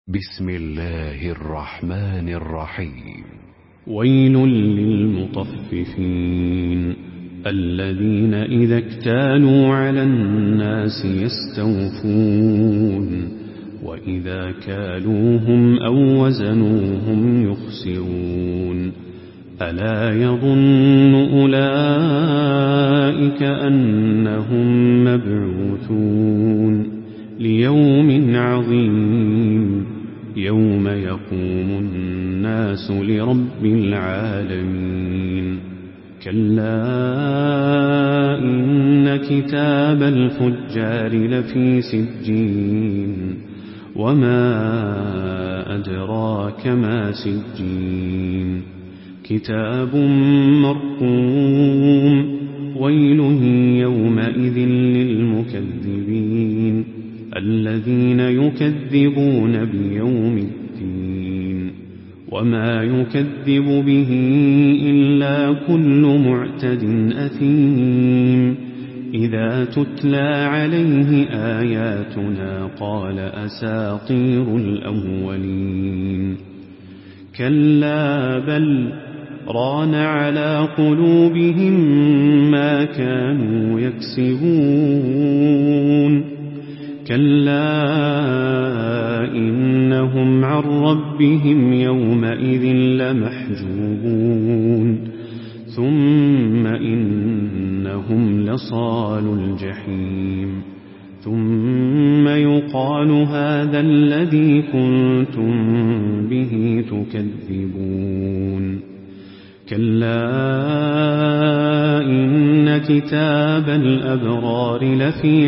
بسم الله الرحمن الرحيم. ويل للمطففين الذين إذا اكتالوا على الناس يستوفون وإذا كالوهم أو وزنوهم يخسرون. ألا يظن أولئك أنهم مبعوثون ليوم عظيم يوم يقوم الناس لرب العالمين. كلا إن كتاب الفجار لفي سجين وما أدراك ما سجين كتاب مرقوم. ويل يومئذ للمكذبين الذين يكذبون بيوم الدين وما يكذب به إلا كل معتد أثيم. إذا تتلى عليه آياتنا قال أساطير الأولين. كلا بل ران على قلوبهم ما كانوا يكسبون. كلا إنهم عن ربهم يومئذ لمحجوبون. ثم إنهم لصالو الجحيم. ثم يقال هذا الذي كنتم به تكذبون. كلا إن كتاب الأبرار لفي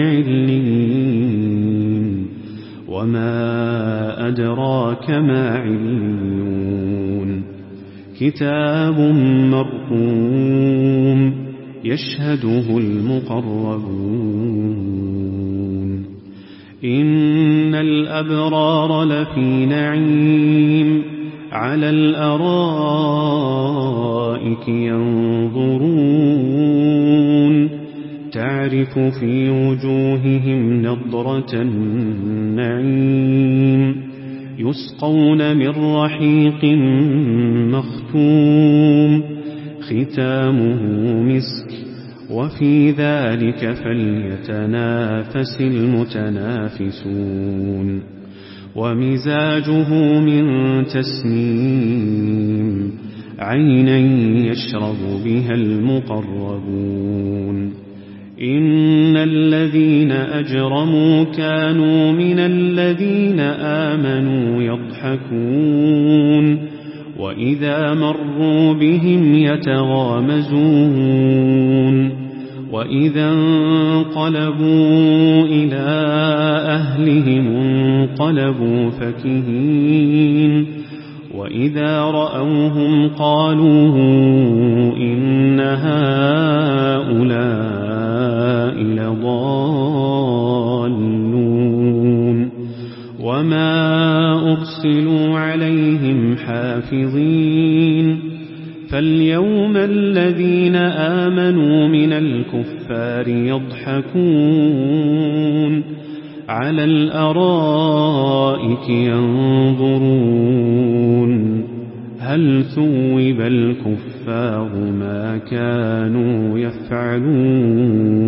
عليين وما أدراك ما عليون. كتاب مرقوم يشهده المقربون. إن الأبرار لفي نعيم على الأرائك ينظرون تعرف في وجوههم نضرة النعيم. يسقون من رحيق مختوم ختامه مسك وفي ذلك فليتنافس المتنافسون. ومزاجه من تسنيم عينا يشرب بها المقربون. إن الذين أجرموا كانوا من الذين آمنوا يضحكون وإذا مروا بهم يتغامزون. وإذا انقلبوا إلى أهلهم انقلبوا فكهين. وإذا رأوهم قالوا إن هؤلاء لضالون. وما أرسلوا عليهم حافظين. فاليوم الذين آمنوا من الكفار يضحكون على الأرائك ينظرون هل ثوب الكفار ما كانوا يفعلون.